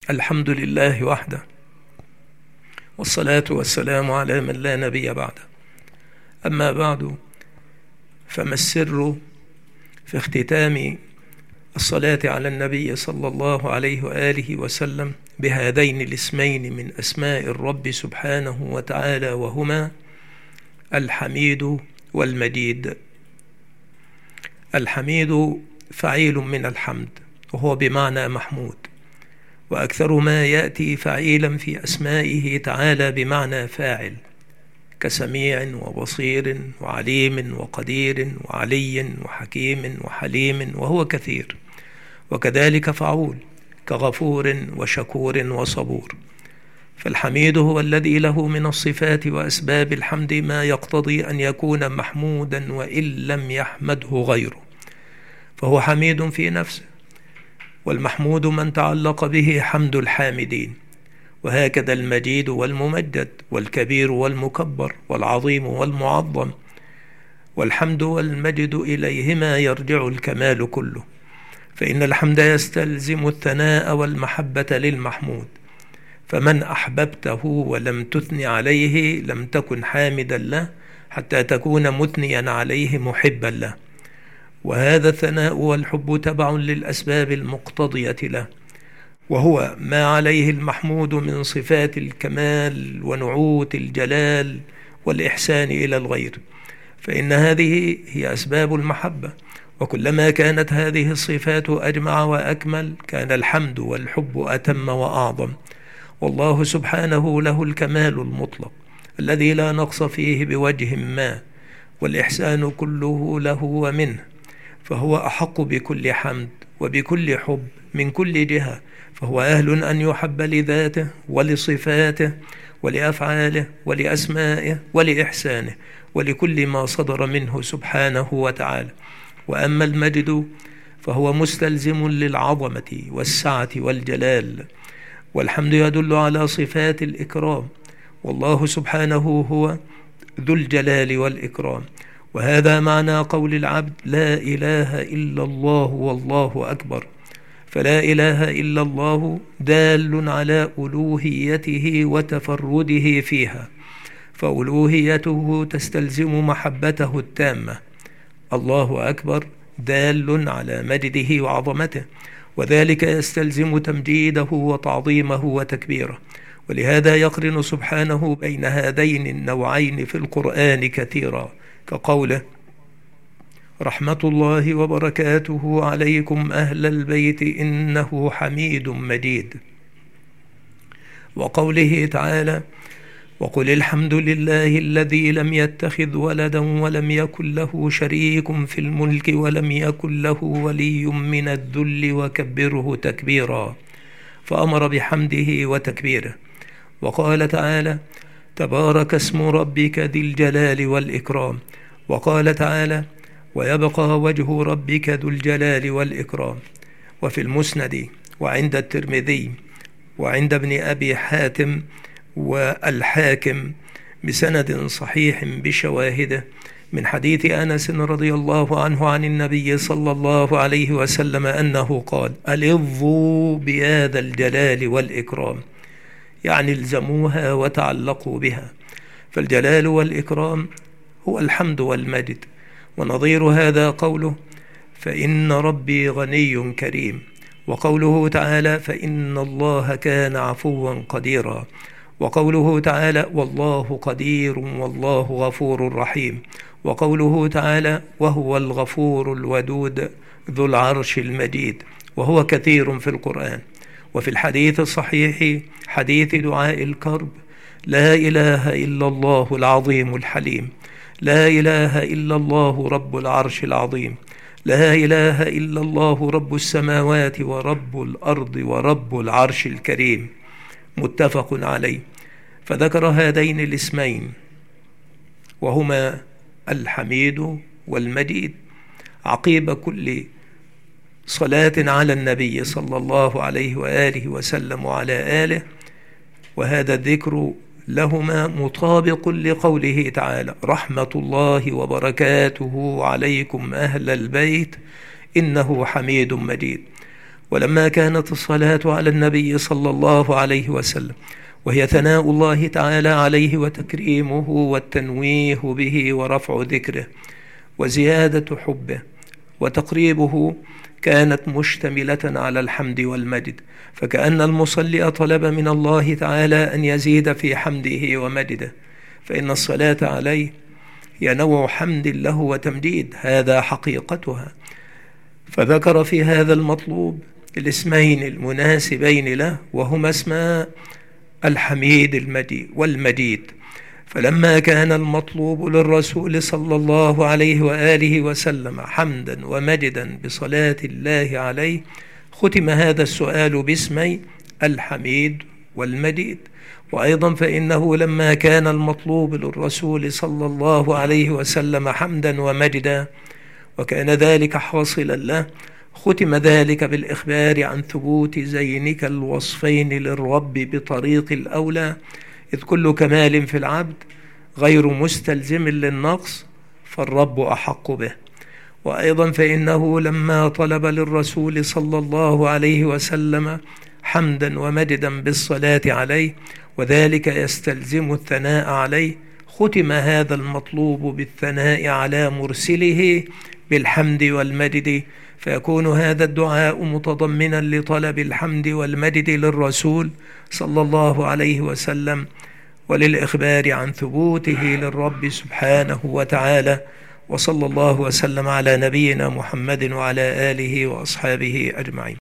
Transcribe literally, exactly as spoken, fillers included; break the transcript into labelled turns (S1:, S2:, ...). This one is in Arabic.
S1: الحمد لله وحده، والصلاة والسلام على من لا نبي بعده. أما بعد، فما السر في اختتام الصلاة على النبي صلى الله عليه وآله وسلم بهذين الاسمين من أسماء الرب سبحانه وتعالى، وهما الحميد والمجيد. الحميد فعيل من الحمد، وهو بمعنى محمود، وأكثر ما يأتي فعيلا في أسمائه تعالى بمعنى فاعل، كسميع وبصير وعليم وقدير وعلي وحكيم وحليم، وهو كثير. وكذلك فعول، كغفور وشكور وصبور. فالحميد هو الذي له من الصفات وأسباب الحمد ما يقتضي أن يكون محمودا وإن لم يحمده غيره، فهو حميد في نفسه، والمحمود من تعلق به حمد الحامدين. وهكذا المجيد والممجد، والكبير والمكبر، والعظيم والمعظم. والحمد والمجد إليهما يرجع الكمال كله، فإن الحمد يستلزم الثناء والمحبة للمحمود، فمن أحببته ولم تثني عليه لم تكن حامدا له، حتى تكون مثنيا عليه محبا له. وهذا الثناء والحب تبع للأسباب المقتضية له، وهو ما عليه المحمود من صفات الكمال ونعوت الجلال والإحسان إلى الغير، فإن هذه هي أسباب المحبة. وكلما كانت هذه الصفات أجمع وأكمل كان الحمد والحب أتم وأعظم. والله سبحانه له الكمال المطلق الذي لا نقص فيه بوجه ما، والإحسان كله له ومنه، فهو أحق بكل حمد وبكل حب من كل جهة، فهو أهل أن يحب لذاته ولصفاته ولأفعاله ولأسمائه ولإحسانه ولكل ما صدر منه سبحانه وتعالى. وأما المجد فهو مستلزم للعظمة والسعة والجلال، والحمد يدل على صفات الإكرام، والله سبحانه هو ذو الجلال والإكرام. وهذا معنى قول العبد: لا إله إلا الله والله أكبر. فلا إله إلا الله دال على ألوهيته وتفرده فيها، فألوهيته تستلزم محبته التامة. الله أكبر دال على مجده وعظمته، وذلك يستلزم تمجيده وتعظيمه وتكبيره. ولهذا يقرن سبحانه بين هذين النوعين في القرآن كثيرا، كقوله: رحمة الله وبركاته عليكم أهل البيت إنه حميد مجيد. وقوله تعالى: وقل الحمد لله الذي لم يتخذ ولدا ولم يكن له شريك في الملك ولم يكن له ولي من الذل وكبره تكبيرا، فأمر بحمده وتكبيره. وقال تعالى: تبارك اسم ربك ذي الجلال والإكرام. وقال تعالى: ويبقى وجه ربك ذو الجلال والإكرام. وفي المسند وعند الترمذي وعند ابن أبي حاتم والحاكم بسند صحيح بشواهده من حديث أنس رضي الله عنه عن النبي صلى الله عليه وسلم أنه قال: ألظوا بهذا الجلال والإكرام، يعني الزموها وتعلقوا بها. فالجلال والإكرام هو الحمد والمجد. ونظير هذا قوله: فإن ربي غني كريم. وقوله تعالى: فإن الله كان عفوا قديرا. وقوله تعالى: والله قدير والله غفور رحيم. وقوله تعالى: وهو الغفور الودود ذو العرش المجيد. وهو كثير في القرآن. وفي الحديث الصحيح حديث دعاء الكرب: لا إله إلا الله العظيم الحليم، لا إله إلا الله رب العرش العظيم، لا إله إلا الله رب السماوات ورب الأرض ورب العرش الكريم، متفق عليه. فذكر هذين الاسمين وهما الحميد والمجيد عقيب كل صلاة على النبي صلى الله عليه وآله وسلم وعلى آله. وهذا الذكر لهما مطابق لقوله تعالى: رحمة الله وبركاته عليكم أهل البيت إنه حميد مجيد. ولما كانت الصلاة على النبي صلى الله عليه وسلم وهي ثناء الله تعالى عليه وتكريمه والتنويه به ورفع ذكره وزيادة حبه وتقريبه، كانت مشتملة على الحمد والمجد، فكأن المصلي طلب من الله تعالى أن يزيد في حمده ومجده، فإن الصلاة عليه هي نوع حمد له وتمجيد، هذا حقيقتها. فذكر في هذا المطلوب الاسمين المناسبين له، وهما اسما الحميد المجيد والمجيد. فلما كان المطلوب للرسول صلى الله عليه وآله وسلم حمدا ومجدا بصلاة الله عليه، ختم هذا السؤال باسمي الحميد والمجيد. وأيضا فإنه لما كان المطلوب للرسول صلى الله عليه وسلم حمدا ومجدا وكان ذلك حاصلا له، ختم ذلك بالإخبار عن ثبوت زينك الوصفين للرب بطريق الأولى، إذ كل كمال في العبد غير مستلزم للنقص فالرب أحق به. وأيضا فإنه لما طلب للرسول صلى الله عليه وسلم حمدا ومجدا بالصلاة عليه وذلك يستلزم الثناء عليه، ختم هذا المطلوب بالثناء على مرسله بالحمد والمجد، فيكون هذا الدعاء متضمنا لطلب الحمد والمجد للرسول صلى الله عليه وسلم وللإخبار عن ثبوته للرب سبحانه وتعالى. وصلى الله وسلم على نبينا محمد وعلى آله وأصحابه أجمعين.